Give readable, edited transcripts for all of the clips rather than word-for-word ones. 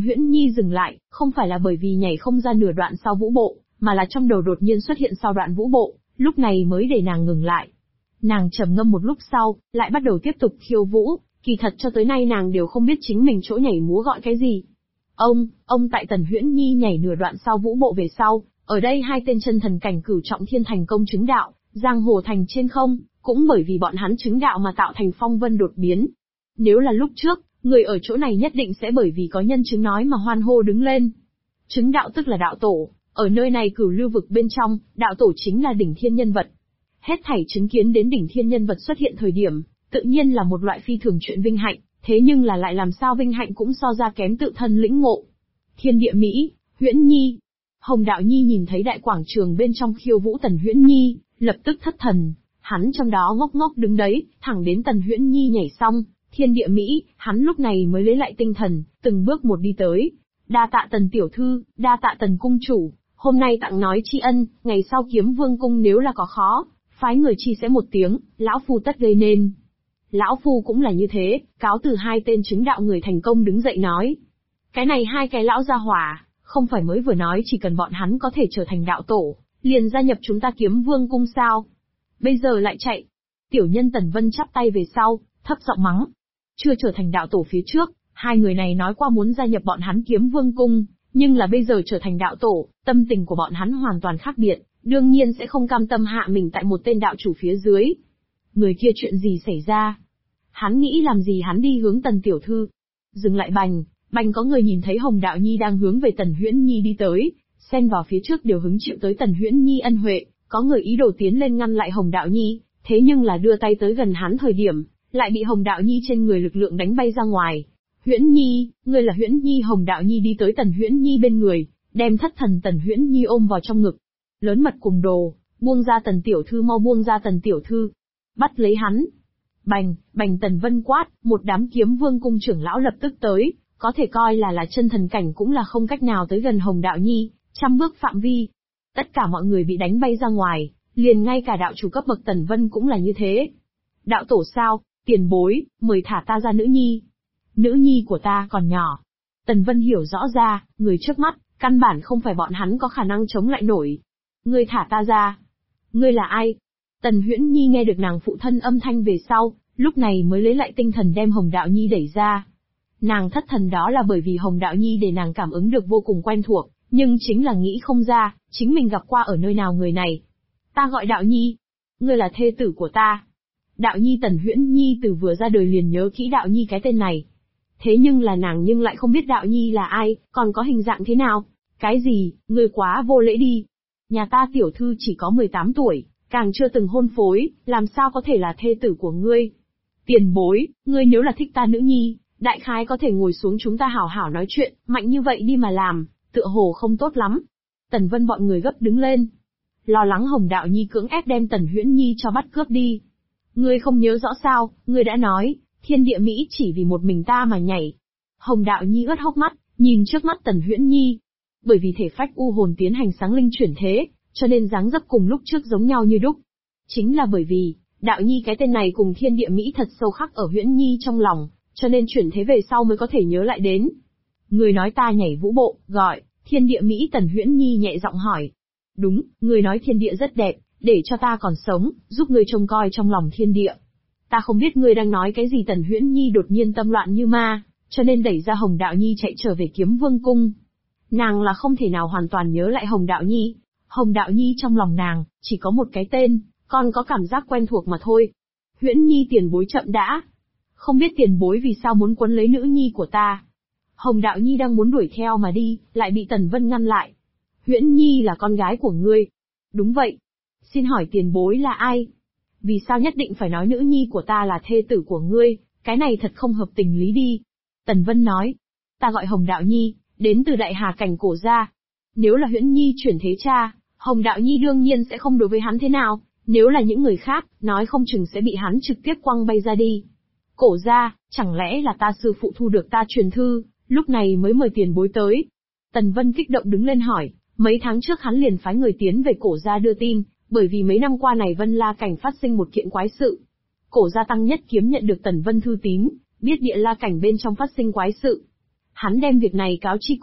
Huyễn Nhi dừng lại, không phải là bởi vì nhảy không ra nửa đoạn sau vũ bộ, mà là trong đầu đột nhiên xuất hiện sau đoạn vũ bộ, lúc này mới để nàng ngừng lại. Nàng trầm ngâm một lúc sau, lại bắt đầu tiếp tục khiêu vũ, kỳ thật cho tới nay nàng đều không biết chính mình chỗ nhảy múa gọi cái gì. Ông tại Tần Huyễn Nhi nhảy nửa đoạn sau vũ bộ về sau, ở đây hai tên chân thần cảnh cửu trọng thiên thành công chứng đạo, giang hồ thành trên không, cũng bởi vì bọn hắn chứng đạo mà tạo thành phong vân đột biến. Nếu là lúc trước, người ở chỗ này nhất định sẽ bởi vì có nhân chứng nói mà hoan hô đứng lên. Chứng đạo tức là đạo tổ, ở nơi này cửu lưu vực bên trong, đạo tổ chính là đỉnh thiên nhân vật. Hết thảy chứng kiến đến đỉnh thiên nhân vật xuất hiện thời điểm, tự nhiên là một loại phi thường chuyện vinh hạnh, thế nhưng là lại làm sao vinh hạnh cũng so ra kém tự thân lĩnh ngộ. Thiên địa Mỹ, Huyễn Nhi. Hồng Đạo Nhi nhìn thấy đại quảng trường bên trong khiêu vũ Tần Huyễn Nhi, lập tức thất thần, hắn trong đó ngốc ngốc đứng đấy, thẳng đến Tần Huyễn Nhi nhảy xong, thiên địa Mỹ, hắn lúc này mới lấy lại tinh thần, từng bước một đi tới. Đa tạ Tần tiểu thư, đa tạ Tần cung chủ, hôm nay tặng nói tri ân, ngày sau Kiếm Vương cung nếu là có khó, phái người chi sẽ một tiếng, lão phu tất gây nên. Lão phu cũng là như thế, cáo từ hai tên chứng đạo người thành công đứng dậy nói. Cái này hai cái lão gia hỏa, không phải mới vừa nói chỉ cần bọn hắn có thể trở thành đạo tổ, liền gia nhập chúng ta Kiếm Vương cung sao? Bây giờ lại chạy. Tiểu nhân Tần Vân chắp tay về sau, thấp giọng mắng. Chưa trở thành đạo tổ phía trước, hai người này nói qua muốn gia nhập bọn hắn Kiếm Vương cung, nhưng là bây giờ trở thành đạo tổ, tâm tình của bọn hắn hoàn toàn khác biệt, đương nhiên sẽ không cam tâm hạ mình tại một tên đạo chủ phía dưới. Người kia chuyện gì xảy ra? Hắn nghĩ làm gì hắn đi hướng Tần tiểu thư? Dừng lại bành có người nhìn thấy Hồng Đạo Nhi đang hướng về Tần Huyễn Nhi đi tới, xen vào phía trước đều hứng chịu tới Tần Huyễn Nhi ân huệ, có người ý đồ tiến lên ngăn lại Hồng Đạo Nhi, thế nhưng là đưa tay tới gần hắn thời điểm, lại bị Hồng Đạo Nhi trên người lực lượng đánh bay ra ngoài. Huyễn Nhi, ngươi là Huyễn Nhi? Hồng Đạo Nhi đi tới Tần Huyễn Nhi bên người, đem thất thần Tần Huyễn Nhi ôm vào trong ngực. Lớn mật cùng đồ, buông ra Tần tiểu thư, mau buông ra Tần tiểu thư. Bắt lấy hắn. Bành Tần Vân quát, một đám Kiếm Vương cung trưởng lão lập tức tới, có thể coi là chân thần cảnh cũng là không cách nào tới gần Hồng Đạo Nhi, 100 bước phạm vi. Tất cả mọi người bị đánh bay ra ngoài, liền ngay cả đạo chủ cấp bậc Tần Vân cũng là như thế. Đạo tổ sao, tiền bối, mời thả ta ra nữ nhi. Nữ nhi của ta còn nhỏ. Tần Vân hiểu rõ ra, người trước mắt, căn bản không phải bọn hắn có khả năng chống lại nổi. Ngươi thả ta ra. Ngươi là ai? Tần Huyễn Nhi nghe được nàng phụ thân âm thanh về sau, lúc này mới lấy lại tinh thần đem Hồng Đạo Nhi đẩy ra. Nàng thất thần đó là bởi vì Hồng Đạo Nhi để nàng cảm ứng được vô cùng quen thuộc, nhưng chính là nghĩ không ra, chính mình gặp qua ở nơi nào người này. Ta gọi Đạo Nhi. Ngươi là thê tử của ta. Đạo Nhi. Tần Huyễn Nhi từ vừa ra đời liền nhớ kỹ Đạo Nhi cái tên này. Thế nhưng là nàng nhưng lại không biết Đạo Nhi là ai, còn có hình dạng thế nào. Cái gì, ngươi quá vô lễ đi. Nhà ta tiểu thư chỉ có 18 tuổi, càng chưa từng hôn phối, làm sao có thể là thê tử của ngươi. Tiền bối, ngươi nếu là thích ta nữ nhi, đại khái có thể ngồi xuống chúng ta hảo hảo nói chuyện, mạnh như vậy đi mà làm, tựa hồ không tốt lắm. Tần Vân bọn người gấp đứng lên. Lo lắng Hồng Đạo Nhi cưỡng ép đem Tần Huyễn Nhi cho bắt cướp đi. Ngươi không nhớ rõ sao, ngươi đã nói, thiên địa Mỹ chỉ vì một mình ta mà nhảy. Hồng Đạo Nhi ướt hốc mắt, nhìn trước mắt Tần Huyễn Nhi. Bởi vì thể phách u hồn tiến hành sáng linh chuyển thế, cho nên dáng dấp cùng lúc trước giống nhau như đúc. Chính là bởi vì, Đạo Nhi cái tên này cùng thiên địa Mỹ thật sâu khắc ở Huyễn Nhi trong lòng, cho nên chuyển thế về sau mới có thể nhớ lại đến. Người nói ta nhảy vũ bộ, gọi, thiên địa Mỹ. Tần Huyễn Nhi nhẹ giọng hỏi. Đúng, người nói thiên địa rất đẹp, để cho ta còn sống, giúp ngươi trông coi trong lòng thiên địa. Ta không biết ngươi đang nói cái gì. Tần Huyễn Nhi đột nhiên tâm loạn như ma, cho nên đẩy ra Hồng Đạo Nhi chạy trở về Kiếm Vương cung. Nàng là không thể nào hoàn toàn nhớ lại Hồng Đạo Nhi. Hồng Đạo Nhi trong lòng nàng, chỉ có một cái tên, còn có cảm giác quen thuộc mà thôi. Huyễn Nhi tiền bối chậm đã. Không biết tiền bối vì sao muốn quấn lấy nữ nhi của ta. Hồng Đạo Nhi đang muốn đuổi theo mà đi, lại bị Tần Vân ngăn lại. Huyễn Nhi là con gái của ngươi. Đúng vậy. Xin hỏi tiền bối là ai? Vì sao nhất định phải nói nữ nhi của ta là thê tử của ngươi, cái này thật không hợp tình lý đi. Tần Vân nói. Ta gọi Hồng Đạo Nhi, đến từ Đại Hà Cảnh Cổ gia. Nếu là Huyễn Nhi chuyển thế cha, Hồng Đạo Nhi đương nhiên sẽ không đối với hắn thế nào, nếu là những người khác, nói không chừng sẽ bị hắn trực tiếp quăng bay ra đi. Cổ gia, chẳng lẽ là ta sư phụ thu được ta truyền thư, lúc này mới mời tiền bối tới. Tần Vân kích động đứng lên hỏi, mấy tháng trước hắn liền phái người tiến về cổ gia đưa tin, bởi vì mấy năm qua này Vân La Cảnh phát sinh một kiện quái sự. Cổ gia Tăng Nhất Kiếm nhận được Tần Vân thư tín, biết Địa La Cảnh bên trong phát sinh quái sự. Hắn đem việc này cáo chi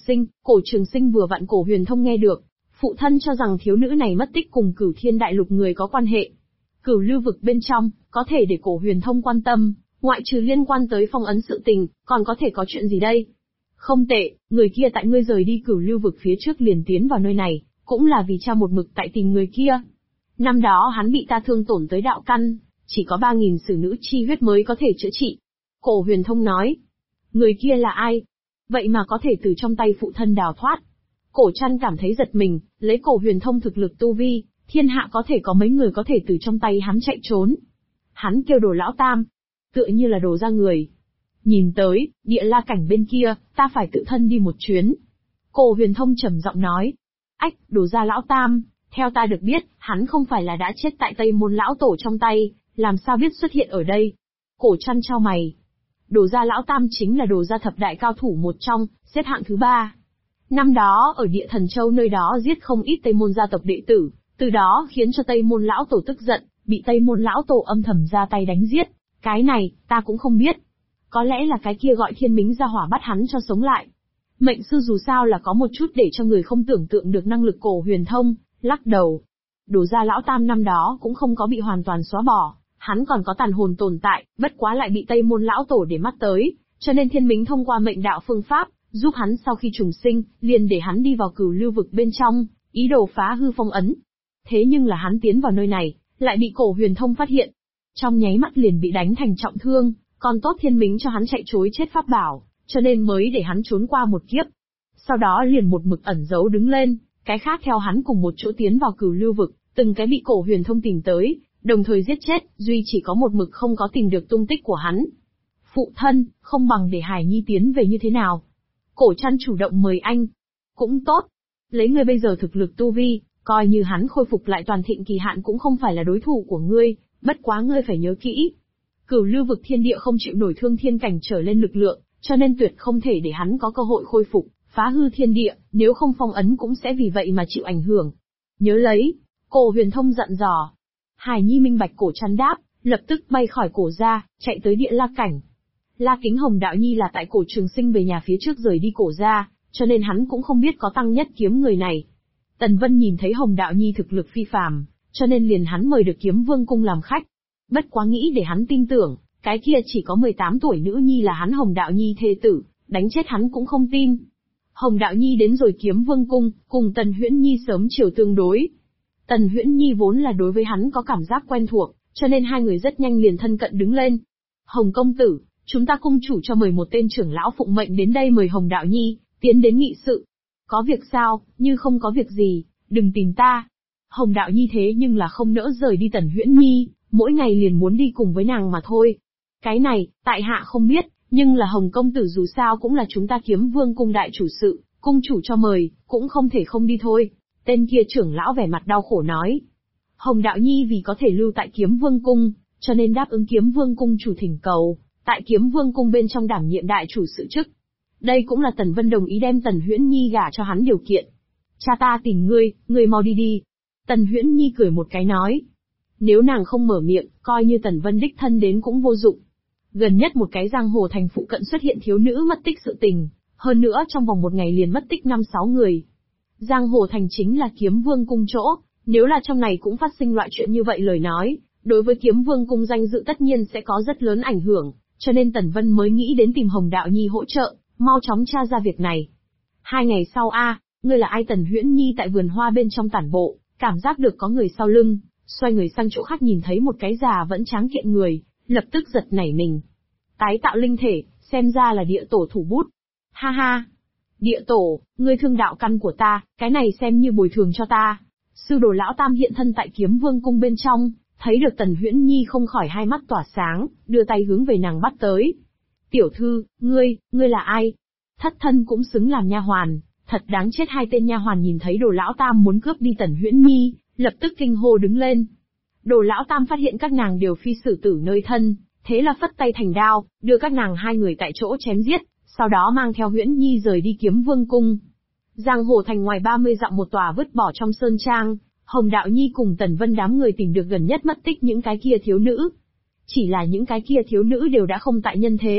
Cổ Trường Sinh vừa vặn Cổ Huyền Thông nghe được. Phụ thân cho rằng thiếu nữ này mất tích cùng Cửu Thiên Đại Lục người có quan hệ. Cửu Lưu vực bên trong, có thể để Cổ Huyền Thông quan tâm, ngoại trừ liên quan tới phong ấn sự tình, còn có thể có chuyện gì đây? Không tệ, người kia tại ngươi rời đi Cửu Lưu vực phía trước liền tiến vào nơi này, cũng là vì cha một mực tại tìm người kia. Năm đó hắn bị ta thương tổn tới đạo căn, chỉ có 3.000 sử nữ chi huyết mới có thể chữa trị. Cổ Huyền Thông nói, người kia là ai? Vậy mà có thể từ trong tay phụ thân đào thoát. Cổ Trăn cảm thấy giật mình, lấy Cổ Huyền Thông thực lực tu vi, thiên hạ có thể có mấy người có thể từ trong tay hắn chạy trốn. Hắn kêu Đồ Lão Tam, tựa như là Đồ ra người. Nhìn tới, địa la cảnh bên kia, ta phải tự thân đi một chuyến. Cổ Huyền Thông trầm giọng nói, ách, Đồ ra Lão Tam, theo ta được biết, hắn không phải là đã chết tại Tây Môn Lão Tổ trong tay, làm sao biết xuất hiện ở đây? Cổ Trăn chau mày. Đồ gia Lão Tam chính là Đồ gia thập đại cao thủ một trong, xếp hạng thứ 3. Năm đó ở Địa Thần Châu nơi đó giết không ít Tây Môn gia tộc đệ tử, từ đó khiến cho Tây Môn Lão Tổ tức giận, bị Tây Môn Lão Tổ âm thầm ra tay đánh giết. Cái này, ta cũng không biết. Có lẽ là cái kia gọi Thiên Mính ra hỏa bắt hắn cho sống lại. Mệnh sư dù sao là có một chút để cho người không tưởng tượng được năng lực. Cổ Huyền Thông lắc đầu. Đồ gia Lão Tam năm đó cũng không có bị hoàn toàn xóa bỏ, hắn còn có tàn hồn tồn tại, bất quá lại bị Tây Môn Lão Tổ để mắt tới, cho nên Thiên Mính thông qua mệnh đạo phương pháp, giúp hắn sau khi trùng sinh, liền để hắn đi vào Cửu Lưu vực bên trong, ý đồ phá hư phong ấn. Thế nhưng là hắn tiến vào nơi này, lại bị Cổ Huyền Thông phát hiện. Trong nháy mắt liền bị đánh thành trọng thương, còn tốt Thiên Mính cho hắn chạy trối chết pháp bảo, cho nên mới để hắn trốn qua một kiếp. Sau đó liền một mực ẩn giấu đứng lên, cái khác theo hắn cùng một chỗ tiến vào Cửu Lưu vực, từng cái bị Cổ Huyền Thông tìm tới, đồng thời giết chết, duy chỉ có một mực không có tìm được tung tích của hắn. Phụ thân, không bằng để Hải Nhi tiến về như thế nào? Cổ Trăn chủ động mời anh. Cũng tốt. Lấy ngươi bây giờ thực lực tu vi, coi như hắn khôi phục lại toàn thịnh kỳ hạn cũng không phải là đối thủ của ngươi, bất quá ngươi phải nhớ kỹ. Cửu Lưu vực thiên địa không chịu nổi thương thiên cảnh trở lên lực lượng, cho nên tuyệt không thể để hắn có cơ hội khôi phục, phá hư thiên địa, nếu không phong ấn cũng sẽ vì vậy mà chịu ảnh hưởng. Nhớ lấy. Cổ Huyền Thông dặn dò. Hải Nhi minh bạch. Cổ Trăn đáp, lập tức bay khỏi cổ gia, chạy tới địa la cảnh. La Kính Hồng đạo nhi là tại Cổ Trường Sinh về nhà phía trước rời đi cổ gia, cho nên hắn cũng không biết có Tăng Nhất Kiếm người này. Tần Vân nhìn thấy Hồng đạo nhi thực lực phi phàm, cho nên liền hắn mời được Kiếm Vương cung làm khách. Bất quá nghĩ để hắn tin tưởng, cái kia chỉ có 18 tuổi nữ nhi là hắn Hồng đạo nhi thê tử, đánh chết hắn cũng không tin. Hồng đạo nhi đến rồi Kiếm Vương cung, cùng Tần Huyễn Nhi sớm chiều tương đối. Tần Huyễn Nhi vốn là đối với hắn có cảm giác quen thuộc, cho nên hai người rất nhanh liền thân cận đứng lên. Hồng công tử, chúng ta cung chủ cho mời một tên trưởng lão phụng mệnh đến đây mời Hồng đạo nhi tiến đến nghị sự. Có việc sao? Như không có việc gì, đừng tìm ta. Hồng đạo nhi thế nhưng là không nỡ rời đi Tần Huyễn Nhi, mỗi ngày liền muốn đi cùng với nàng mà thôi. Cái này, tại hạ không biết, nhưng là Hồng công tử dù sao cũng là chúng ta Kiếm Vương cung đại chủ sự, cung chủ cho mời, cũng không thể không đi thôi. Tên kia trưởng lão vẻ mặt đau khổ nói. Hồng đạo nhi vì có thể lưu tại Kiếm Vương cung, cho nên đáp ứng Kiếm Vương cung chủ thỉnh cầu, tại Kiếm Vương cung bên trong đảm nhiệm đại chủ sự chức. Đây cũng là Tần Vân đồng ý đem Tần Huyễn Nhi gả cho hắn điều kiện. Cha ta tìm ngươi mau đi đi. Tần Huyễn Nhi cười một cái nói. Nếu nàng không mở miệng, coi như Tần Vân đích thân đến cũng vô dụng. Gần nhất một cái giang hồ thành phụ cận xuất hiện thiếu nữ mất tích sự tình, hơn nữa trong vòng một ngày liền mất tích 5-6 người. Giang hồ thành chính là Kiếm Vương cung chỗ, nếu là trong này cũng phát sinh loại chuyện như vậy lời nói, đối với Kiếm Vương cung danh dự tất nhiên sẽ có rất lớn ảnh hưởng, cho nên Tần Vân mới nghĩ đến tìm Hồng đạo nhi hỗ trợ, mau chóng tra ra việc này. 2 ngày sau ngươi là ai? Tần Huyễn Nhi tại vườn hoa bên trong tản bộ, cảm giác được có người sau lưng, xoay người sang chỗ khác nhìn thấy một cái già vẫn tráng kiện người, lập tức giật nảy mình. Tái tạo linh thể, xem ra là địa tổ thủ bút. Ha ha! Địa tổ, ngươi thương đạo căn của ta, cái này xem như bồi thường cho ta. Sư đồ lão Tam hiện thân tại Kiếm Vương cung bên trong, thấy được Tần Huyễn Nhi không khỏi hai mắt tỏa sáng, đưa tay hướng về nàng bắt tới. Tiểu thư, ngươi là ai? Thất thân cũng xứng làm nha hoàn, thật đáng chết. Hai tên nha hoàn nhìn thấy đồ lão Tam muốn cướp đi Tần Huyễn Nhi, lập tức kinh hô đứng lên. Đồ lão Tam phát hiện các nàng đều phi xử tử nơi thân, thế là phất tay thành đao, đưa các nàng hai người tại chỗ chém giết, sau đó mang theo Huyễn Nhi rời đi Kiếm Vương cung. Giang hồ thành ngoài 30 dặm một tòa vứt bỏ trong sơn trang, Hồng đạo nhi cùng Tần Vân đám người tìm được gần nhất mất tích những cái kia thiếu nữ. Chỉ là những cái kia thiếu nữ đều đã không tại nhân thế,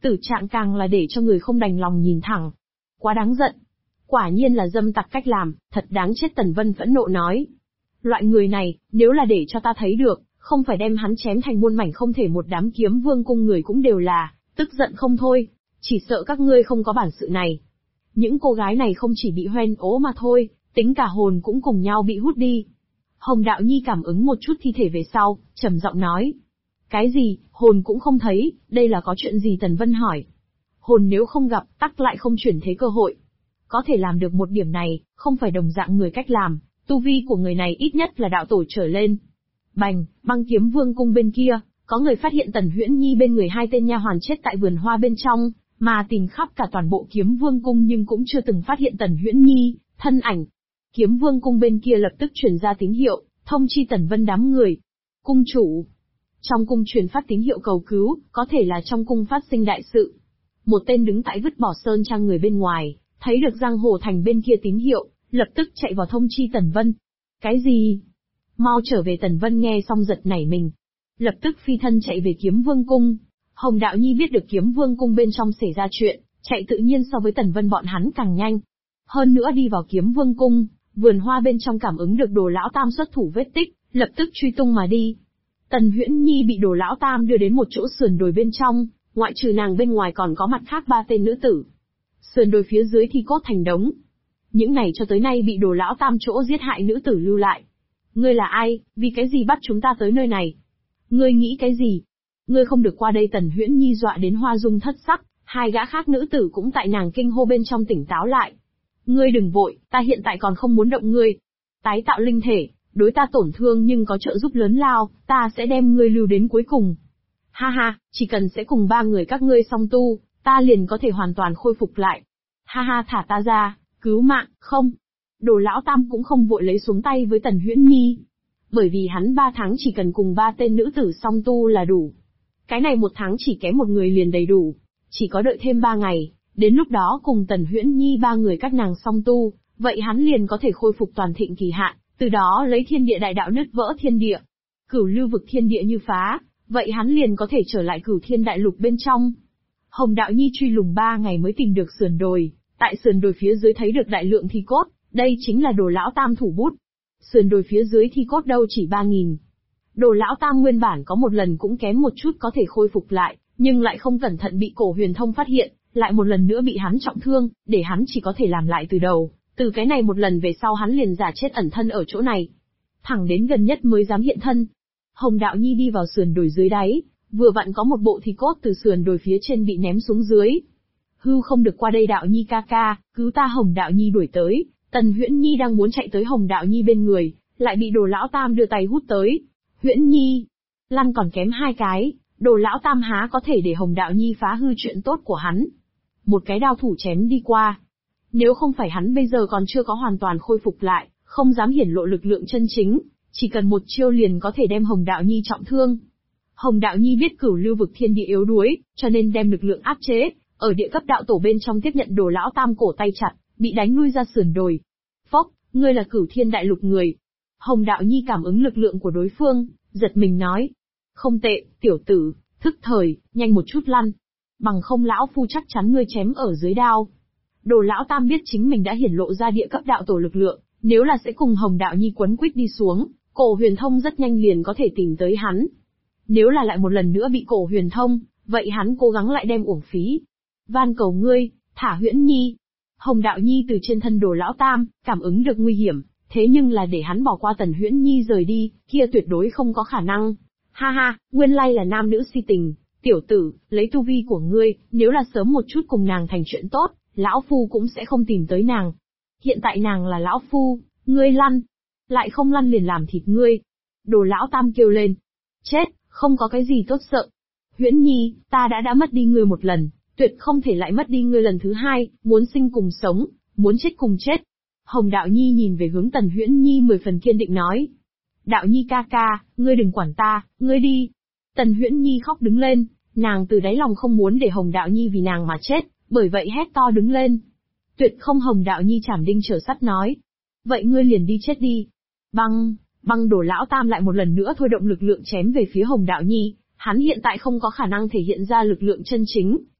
Tử trạng càng là để cho người không đành lòng nhìn thẳng. Quá đáng giận. Quả nhiên là dâm tặc cách làm, thật đáng chết. Tần Vân phẫn nộ nói. Loại người này, nếu là để cho ta thấy được, không phải đem hắn chém thành muôn mảnh không thể. Một đám Kiếm Vương cung người cũng đều là, tức giận không thôi. Chỉ sợ các ngươi không có bản sự này. Những cô gái này không chỉ bị hoen ố mà thôi, tính cả hồn cũng cùng nhau bị hút đi. Hồng Đạo Nhi cảm ứng một chút thi thể về sau, trầm giọng nói. Cái gì, hồn cũng không thấy, đây là có chuyện gì? Tần Vân hỏi. Hồn nếu không gặp, tắc lại không chuyển thế cơ hội. Có thể làm được một điểm này, không phải đồng dạng người cách làm, tu vi của người này ít nhất là đạo tổ trở lên. Bành, Băng Kiếm Vương cung bên kia, có người phát hiện Tần Huyễn Nhi bên người hai tên nha hoàn chết tại vườn hoa bên trong, mà tìm khắp cả toàn bộ Kiếm Vương cung nhưng cũng chưa từng phát hiện Tần Huyễn Nhi thân ảnh. Kiếm Vương cung bên kia lập tức truyền ra tín hiệu, thông chi Tần Vân đám người. Cung chủ. Trong cung truyền phát tín hiệu cầu cứu, có thể là trong cung phát sinh đại sự. Một tên đứng tại vứt bỏ sơn trang người bên ngoài, thấy được Giang Hồ Thành bên kia tín hiệu, lập tức chạy vào thông chi Tần Vân. Cái gì? Mau trở về. Tần Vân nghe xong giật nảy mình. Lập tức phi thân chạy về Kiếm Vương cung. Hồng Đạo Nhi biết được Kiếm Vương cung bên trong xảy ra chuyện, chạy tự nhiên so với Tần Vân bọn hắn càng nhanh. Hơn nữa đi vào Kiếm Vương cung, vườn hoa bên trong cảm ứng được Đồ Lão Tam xuất thủ vết tích, lập tức truy tung mà đi. Tần Huyễn Nhi bị Đồ Lão Tam đưa đến một chỗ sườn đồi bên trong, ngoại trừ nàng bên ngoài còn có mặt khác 3 tên nữ tử. Sườn đồi phía dưới thì cốt thành đống. Những này cho tới nay bị Đồ Lão Tam chỗ giết hại nữ tử lưu lại. Ngươi là ai, vì cái gì bắt chúng ta tới nơi này? Ngươi nghĩ cái gì? Ngươi không được qua đây. Tần Huyễn Nhi dọa đến hoa dung thất sắc, hai gã khác nữ tử cũng tại nàng kinh hô bên trong tỉnh táo lại. Ngươi đừng vội, ta hiện tại còn không muốn động ngươi. Tái tạo linh thể, đối ta tổn thương nhưng có trợ giúp lớn lao, ta sẽ đem ngươi lưu đến cuối cùng. Ha ha, chỉ cần sẽ cùng 3 người các ngươi song tu, ta liền có thể hoàn toàn khôi phục lại. Ha ha, thả ta ra, cứu mạng, không. Đồ Lão Tam cũng không vội lấy xuống tay với Tần Huyễn Nhi. Bởi vì hắn 3 tháng chỉ cần cùng 3 tên nữ tử song tu là đủ. Cái này 1 tháng chỉ kém một người liền đầy đủ. Chỉ có đợi thêm 3 ngày, đến lúc đó cùng Tần Huyễn Nhi 3 người các nàng song tu, vậy hắn liền có thể khôi phục toàn thịnh kỳ hạn, từ đó lấy thiên địa đại đạo nứt vỡ thiên địa. Cửu lưu vực thiên địa như phá, vậy hắn liền có thể trở lại Cửu Thiên Đại Lục bên trong. Hồng Đạo Nhi truy lùng 3 ngày mới tìm được sườn đồi, tại sườn đồi phía dưới thấy được đại lượng thi cốt, đây chính là Đồ Lão Tam thủ bút. Sườn đồi phía dưới thi cốt đâu chỉ 3.000. Đồ Lão Tam nguyên bản có một lần cũng kém một chút có thể khôi phục lại, nhưng lại không cẩn thận bị Cổ Huyền Thông phát hiện, lại một lần nữa bị hắn trọng thương, để hắn chỉ có thể làm lại từ đầu. Từ cái này một lần về sau hắn liền giả chết ẩn thân ở chỗ này. Thẳng đến gần nhất mới dám hiện thân. Hồng Đạo Nhi đi vào sườn đồi dưới đáy, vừa vặn có một bộ thi cốt từ sườn đồi phía trên bị ném xuống dưới. Hư không được qua đây Đạo Nhi ca ca, cứu ta. Hồng Đạo Nhi đuổi tới, Tần Huyễn Nhi đang muốn chạy tới Hồng Đạo Nhi bên người, lại bị Đồ Lão Tam đưa tay hút tới. Huyễn Nhi, lăn còn kém 2 cái, Đồ Lão Tam há có thể để Hồng Đạo Nhi phá hư chuyện tốt của hắn. Một cái đao thủ chém đi qua. Nếu không phải hắn bây giờ còn chưa có hoàn toàn khôi phục lại, không dám hiển lộ lực lượng chân chính, chỉ cần một chiêu liền có thể đem Hồng Đạo Nhi trọng thương. Hồng Đạo Nhi biết cửu lưu vực thiên địa yếu đuối, cho nên đem lực lượng áp chế, ở địa cấp đạo tổ bên trong tiếp nhận Đồ Lão Tam cổ tay chặt, bị đánh lui ra sườn đồi. Phốc, ngươi là Cửu Thiên Đại Lục người. Hồng Đạo Nhi cảm ứng lực lượng của đối phương, giật mình nói. Không tệ, tiểu tử, thức thời, nhanh một chút lăn. Bằng không lão phu chắc chắn ngươi chém ở dưới đao. Đồ Lão Tam biết chính mình đã hiển lộ ra địa cấp đạo tổ lực lượng, nếu là sẽ cùng Hồng Đạo Nhi quấn quýt đi xuống, Cổ Huyền Thông rất nhanh liền có thể tìm tới hắn. Nếu là lại một lần nữa bị Cổ Huyền Thông, vậy hắn cố gắng lại đem uổng phí. Van cầu ngươi, thả Huyễn Nhi. Hồng Đạo Nhi từ trên thân Đồ Lão Tam, cảm ứng được nguy hiểm, thế nhưng là để hắn bỏ qua Tần Huyễn Nhi rời đi, kia tuyệt đối không có khả năng. Ha ha, nguyên lai là nam nữ si tình, tiểu tử, lấy tu vi của ngươi, nếu là sớm một chút cùng nàng thành chuyện tốt, lão phu cũng sẽ không tìm tới nàng. Hiện tại nàng là lão phu, ngươi lăn, lại không lăn liền làm thịt ngươi. Đồ Lão Tam kêu lên. Chết, không có cái gì tốt sợ. Huyễn Nhi, ta đã mất đi ngươi một lần, tuyệt không thể lại mất đi ngươi lần thứ 2, muốn sinh cùng sống, muốn chết cùng chết. Hồng Đạo Nhi nhìn về hướng Tần Huyễn Nhi 10 phần kiên định nói. Đạo Nhi ca ca, ngươi đừng quản ta, ngươi đi. Tần Huyễn Nhi khóc đứng lên, nàng từ đáy lòng không muốn để Hồng Đạo Nhi vì nàng mà chết, bởi vậy hét to đứng lên. Tuyệt không. Hồng Đạo Nhi chảm đinh trở sắt nói. Vậy ngươi liền đi chết đi. Băng Đồ Lão Tam lại một lần nữa thôi động lực lượng chém về phía Hồng Đạo Nhi, hắn hiện tại không có khả năng thể hiện ra lực lượng chân chính,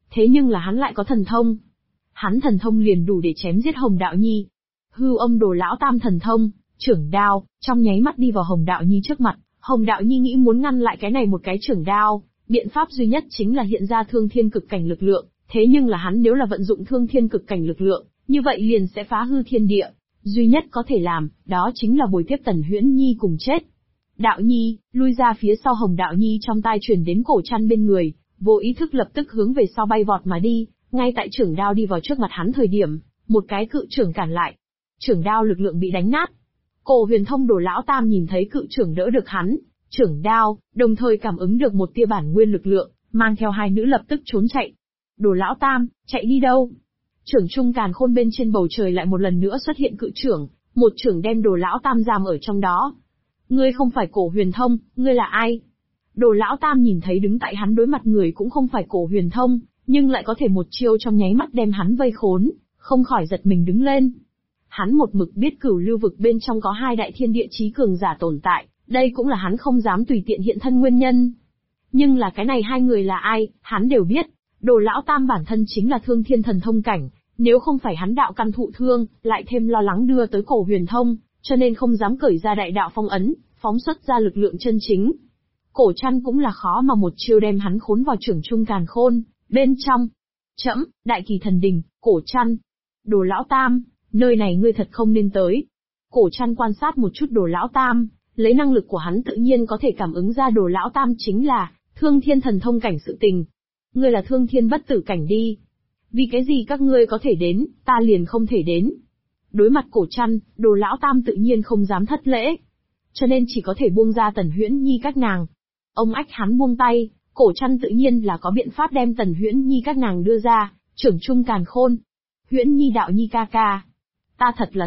Thế nhưng là hắn lại có thần thông. Hắn thần thông liền đủ để chém giết Hồng Đạo Nhi. Hư Âm Đồ Lão Tam thần thông, chưởng đao, trong nháy mắt đi vào Hồng Đạo Nhi trước mặt. Hồng Đạo Nhi nghĩ muốn ngăn lại cái này một cái chưởng đao, biện pháp duy nhất chính là hiện ra thương thiên cực cảnh lực lượng. Thế nhưng là hắn nếu là vận dụng thương thiên cực cảnh lực lượng, như vậy liền sẽ phá hư thiên địa. Duy nhất có thể làm, đó chính là bồi tiếp Tần Huyễn Nhi cùng chết. Đạo Nhi, lui ra phía sau. Hồng Đạo Nhi trong tai truyền đến cổ chăn bên người, vô ý thức lập tức hướng về sau bay vọt mà đi, ngay tại chưởng đao đi vào trước mặt hắn thời điểm, một cái cự chưởng cản lại. Chưởng đao lực lượng bị đánh nát. Cổ Huyền Thông Đồ Lão Tam nhìn thấy cự chưởng đỡ được hắn, chưởng đao, đồng thời cảm ứng được một tia bản nguyên lực lượng, mang theo hai nữ lập tức trốn chạy. Đồ Lão Tam, chạy đi đâu? Chưởng Trung Càn Khôn bên trên bầu trời lại một lần nữa xuất hiện cự chưởng, một chưởng đem Đồ Lão Tam giam ở trong đó. Ngươi không phải Cổ Huyền Thông, ngươi là ai? Đồ Lão Tam nhìn thấy đứng tại hắn đối mặt người cũng không phải Cổ Huyền Thông, nhưng lại có thể một chiêu trong nháy mắt đem hắn vây khốn, không khỏi giật mình đứng lên. Hắn một mực biết Cửu Lưu vực bên trong có hai đại thiên địa chí cường giả tồn tại, đây cũng là hắn không dám tùy tiện hiện thân nguyên nhân. Nhưng là cái này hai người là ai, hắn đều biết. Đồ Lão Tam bản thân chính là thương thiên thần thông cảnh, nếu không phải hắn đạo căn thụ thương, lại thêm lo lắng đưa tới Cổ Huyền Thông, cho nên không dám cởi ra đại đạo phong ấn, phóng xuất ra lực lượng chân chính. Cổ chăn cũng là khó mà một chiêu đem hắn khốn vào chưởng Trung Càn Khôn, bên trong. Trẫm, Đại Kỳ Thần Đình, Cổ chăn. Đồ Lão Tam, nơi này ngươi thật không nên tới. Cổ chăn quan sát một chút Đồ Lão Tam, lấy năng lực của hắn tự nhiên có thể cảm ứng ra Đồ Lão Tam chính là thương thiên thần thông cảnh sự tình. Ngươi là thương thiên bất tử cảnh đi. Vì cái gì các ngươi có thể đến, ta liền không thể đến. Đối mặt Cổ chăn, Đồ Lão Tam tự nhiên không dám thất lễ. Cho nên chỉ có thể buông ra Tần Huyễn Nhi các nàng. Ông ách hắn buông tay, Cổ chăn tự nhiên là có biện pháp đem Tần Huyễn Nhi các nàng đưa ra, chưởng Trung Càn Khôn. Huyễn Nhi Đạo Nhi ca ca. Ta thật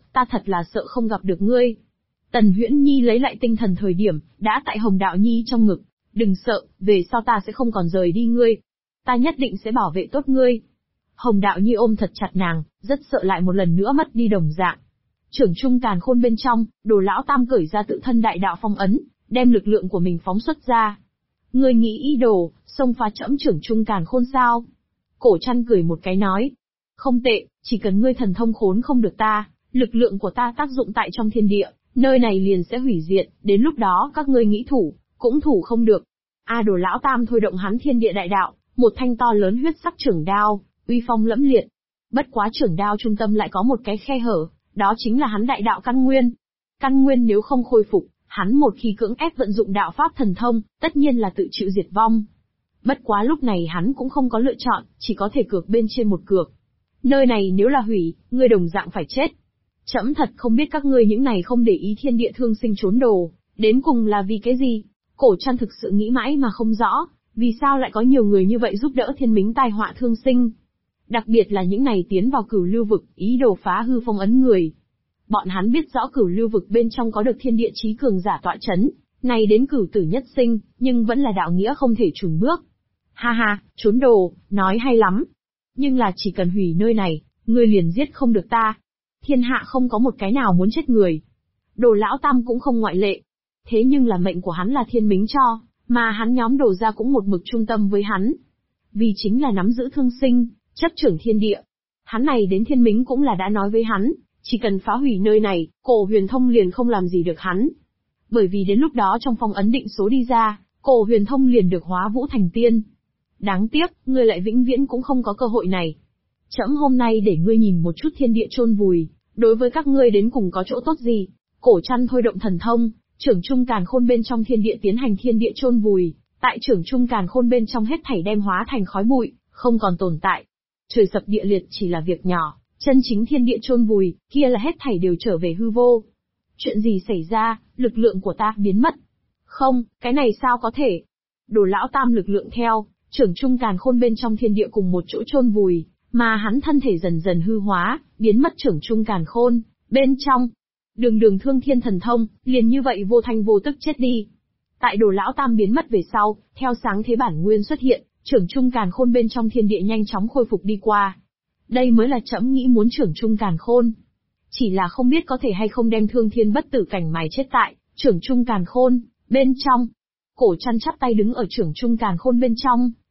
là sợ không gặp được ngươi. Tần Huyễn Nhi lấy lại tinh thần thời điểm, đã tại Hồng Đạo Nhi trong ngực. Đừng sợ, về sau ta sẽ không còn rời đi ngươi. Ta nhất định sẽ bảo vệ tốt ngươi. Hồng Đạo Nhi ôm thật chặt nàng, rất sợ lại một lần nữa mất đi đồng dạng. Chưởng Trung Càn Khôn bên trong, Đồ Lão Tam cởi ra tự thân đại đạo phong ấn, đem lực lượng của mình phóng xuất ra. Ngươi nghĩ ý đồ, xông phá trẫm chưởng Trung Càn Khôn sao? Cổ chăn cười một cái nói. Không tệ, chỉ cần ngươi thần thông khốn không được ta, lực lượng của ta tác dụng tại trong thiên địa, nơi này liền sẽ hủy diệt, đến lúc đó các ngươi nghĩ thủ, cũng thủ không được. Đồ Lão Tam thôi động hắn thiên địa đại đạo, một thanh to lớn huyết sắc chưởng đao, uy phong lẫm liệt. Bất quá chưởng đao trung tâm lại có một cái khe hở, đó chính là hắn đại đạo căn nguyên. Căn nguyên nếu không khôi phục, hắn một khi cưỡng ép vận dụng đạo pháp thần thông, tất nhiên là tự chịu diệt vong. Bất quá lúc này hắn cũng không có lựa chọn, chỉ có thể cược bên trên một cược. Nơi này nếu là hủy, ngươi đồng dạng phải chết. Trẫm thật không biết các ngươi những này không để ý thiên địa thương sinh trốn đồ, đến cùng là vì cái gì? Cổ chăn thực sự nghĩ mãi mà không rõ, vì sao lại có nhiều người như vậy giúp đỡ thiên mính tai họa thương sinh. Đặc biệt là những này tiến vào Cửu Lưu vực, ý đồ phá hư phong ấn người. Bọn hắn biết rõ Cửu Lưu vực bên trong có được thiên địa chí cường giả tọa chấn, này đến cửu tử nhất sinh, nhưng vẫn là đạo nghĩa không thể chùn bước. Ha ha, trốn đồ, nói hay lắm. Nhưng là chỉ cần hủy nơi này, ngươi liền giết không được ta. Thiên hạ không có một cái nào muốn chết người. Đồ Lão Tam cũng không ngoại lệ. Thế nhưng là mệnh của hắn là thiên mính cho, mà hắn nhóm Đồ gia cũng một mực trung tâm với hắn. Vì chính là nắm giữ thương sinh, chấp trưởng thiên địa. Hắn này đến thiên mính cũng là đã nói với hắn, chỉ cần phá hủy nơi này, Cổ Huyền Thông liền không làm gì được hắn. Bởi vì đến lúc đó trong phong ấn định số đi ra, Cổ Huyền Thông liền được hóa vũ thành tiên. Đáng tiếc, ngươi lại vĩnh viễn cũng không có cơ hội này. Trẫm hôm nay để ngươi nhìn một chút thiên địa chôn vùi, đối với các ngươi đến cùng có chỗ tốt gì. Cổ chăn thôi động thần thông, chưởng Trung Càn Khôn bên trong thiên địa tiến hành thiên địa chôn vùi, tại chưởng Trung Càn Khôn bên trong hết thảy đem hóa thành khói bụi, không còn tồn tại. Trời sập địa liệt chỉ là việc nhỏ, chân chính thiên địa chôn vùi, kia là hết thảy đều trở về hư vô. Chuyện gì xảy ra, lực lượng của ta biến mất? Không, cái này sao có thể? Đồ Lão Tam lực lượng theo, chưởng Trung Càn Khôn bên trong thiên địa cùng một chỗ chôn vùi, mà hắn thân thể dần dần hư hóa, biến mất chưởng Trung Càn Khôn, bên trong. Đường thương thiên thần thông, liền như vậy vô thanh vô tức chết đi. Tại Đồ Lão Tam biến mất về sau, theo sáng thế bản nguyên xuất hiện, chưởng Trung Càn Khôn bên trong thiên địa nhanh chóng khôi phục đi qua. Đây mới là trẫm nghĩ muốn chưởng Trung Càn Khôn. Chỉ là không biết có thể hay không đem thương thiên bất tử cảnh mài chết tại chưởng Trung Càn Khôn bên trong. Cổ chăn chắp tay đứng ở chưởng Trung Càn Khôn bên trong,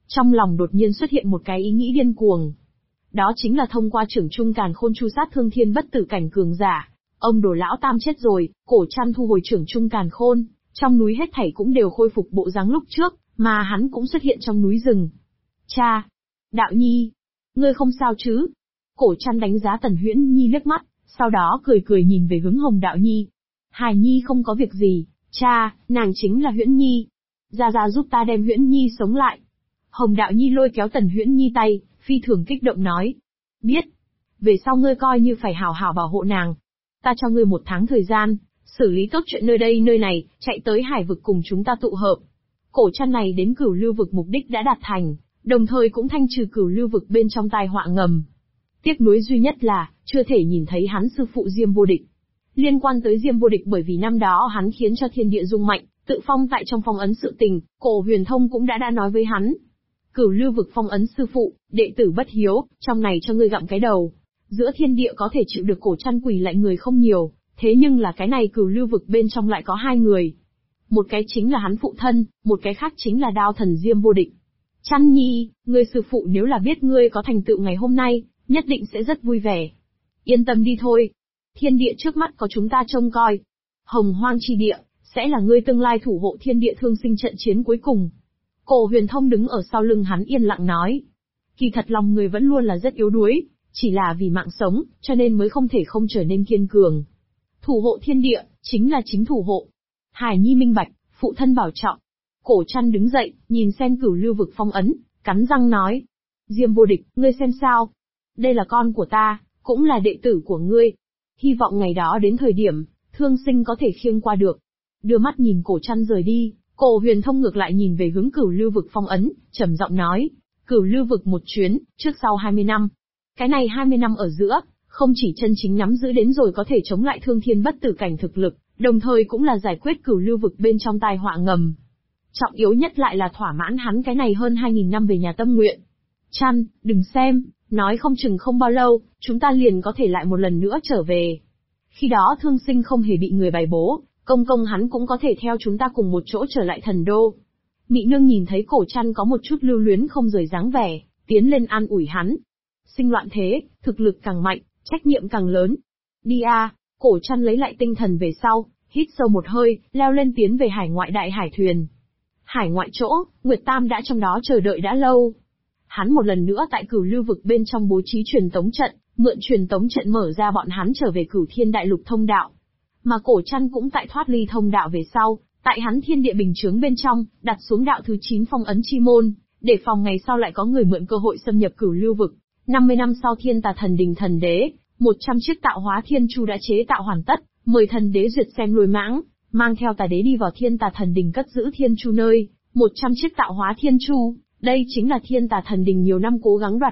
Trong lòng đột nhiên xuất hiện một cái ý nghĩ điên cuồng. Đó chính là thông qua trưởng trung càn khôn chu sát thương thiên bất tử cảnh cường giả. Ông Đồ lão tam chết rồi, Cổ Trăn thu hồi trưởng trung càn khôn, trong núi hết thảy cũng đều khôi phục bộ dáng lúc trước, mà hắn cũng xuất hiện trong núi rừng. Cha! Đạo Nhi! Ngươi không sao chứ? Cổ Trăn đánh giá Tần Huyễn Nhi liếc mắt, sau đó cười cười nhìn về hướng Hồng Đạo Nhi. Hài Nhi không có việc gì, cha, nàng chính là Huyễn Nhi. Ra ra giúp ta đem Huyễn Nhi sống lại. Hồng Đạo Nhi lôi kéo Tần Huyễn Nhi tay, phi thường kích động nói. Biết. Về sau ngươi coi như phải hảo hảo bảo hộ nàng. Ta cho ngươi 1 tháng thời gian, xử lý tốt chuyện nơi đây nơi này, chạy tới hải vực cùng chúng ta tụ hợp. Cổ Trăn này đến Cửu Lưu vực mục đích đã đạt thành, đồng thời cũng thanh trừ Cửu Lưu vực bên trong tai họa ngầm. Tiếc nuối duy nhất là, chưa thể nhìn thấy hắn sư phụ Diêm Vô Địch. Liên quan tới Diêm Vô Địch bởi vì năm đó hắn khiến cho thiên địa rung mạnh, tự phong tại trong phong ấn sự tình, Cổ Huyền Thông cũng đã nói với hắn. Cửu Lưu vực phong ấn sư phụ, đệ tử bất hiếu, trong này cho ngươi gặm cái đầu. Giữa thiên địa có thể chịu được Cổ Trăn quỳ lại người không nhiều, thế nhưng là cái này Cửu Lưu vực bên trong lại có 2 người. Một cái chính là hắn phụ thân, một cái khác chính là Đao Thần Diêm Vô Địch. Trăn Nhi, ngươi sư phụ nếu là biết ngươi có thành tựu ngày hôm nay, nhất định sẽ rất vui vẻ. Yên tâm đi thôi. Thiên địa trước mắt có chúng ta trông coi. Hồng Hoang chi địa, sẽ là ngươi tương lai thủ hộ thiên địa thương sinh trận chiến cuối cùng. Cổ Huyền Thông đứng ở sau lưng hắn yên lặng nói. Kỳ thật lòng người vẫn luôn là rất yếu đuối, chỉ là vì mạng sống, cho nên mới không thể không trở nên kiên cường. Thủ hộ thiên địa, chính là chính thủ hộ. Hải Nhi minh bạch, phụ thân bảo trọng. Cổ Trăn đứng dậy, nhìn xem Cửu Lưu vực phong ấn, cắn răng nói. Diêm Vô Địch, ngươi xem sao? Đây là con của ta, cũng là đệ tử của ngươi. Hy vọng ngày đó đến thời điểm, thương sinh có thể khiêng qua được. Đưa mắt nhìn Cổ Trăn rời đi, Cổ Huyền Thông ngược lại nhìn về hướng Cửu Lưu vực phong ấn, trầm giọng nói. Cửu Lưu vực một chuyến, trước sau 20 năm. Cái này 20 năm ở giữa, không chỉ chân chính nắm giữ đến rồi có thể chống lại thương thiên bất tử cảnh thực lực, đồng thời cũng là giải quyết Cửu Lưu vực bên trong tai họa ngầm. Trọng yếu nhất lại là thỏa mãn hắn cái này hơn 2000 năm về nhà tâm nguyện. Trăn, đừng xem, nói không chừng không bao lâu, chúng ta liền có thể lại một lần nữa trở về. Khi đó thương sinh không hề bị người bài bố, công công hắn cũng có thể theo chúng ta cùng một chỗ trở lại thần đô. Mị nương nhìn thấy Cổ Trăn có một chút lưu luyến không rời dáng vẻ, tiến lên an ủi hắn. Sinh loạn thế, thực lực càng mạnh, trách nhiệm càng lớn. Đi a, Cổ Trăn lấy lại tinh thần về sau, hít sâu một hơi, leo lên tiến về hải ngoại đại hải thuyền. Hải ngoại chỗ, Nguyệt Tam đã trong đó chờ đợi đã lâu. Hắn một lần nữa tại Cửu Lưu vực bên trong bố trí truyền tống trận, mượn truyền tống trận mở ra bọn hắn trở về Cửu Thiên Đại Lục thông đạo. Mà Cổ Trăn cũng tại thoát ly thông đạo về sau, tại hắn thiên địa bình chướng bên trong, đặt xuống đạo thứ 9 phong ấn chi môn, để phòng ngày sau lại có người mượn cơ hội xâm nhập Cửu Lưu vực. 50 năm sau Thiên Tà Thần Đình Thần Đế, 100 chiếc tạo hóa thiên chu đã chế tạo hoàn tất, mời thần đế duyệt xem lôi mãng, mang theo Tà Đế đi vào Thiên Tà Thần Đình cất giữ thiên chu nơi, 100 chiếc tạo hóa thiên chu, đây chính là Thiên Tà Thần Đình nhiều năm cố gắng đoạt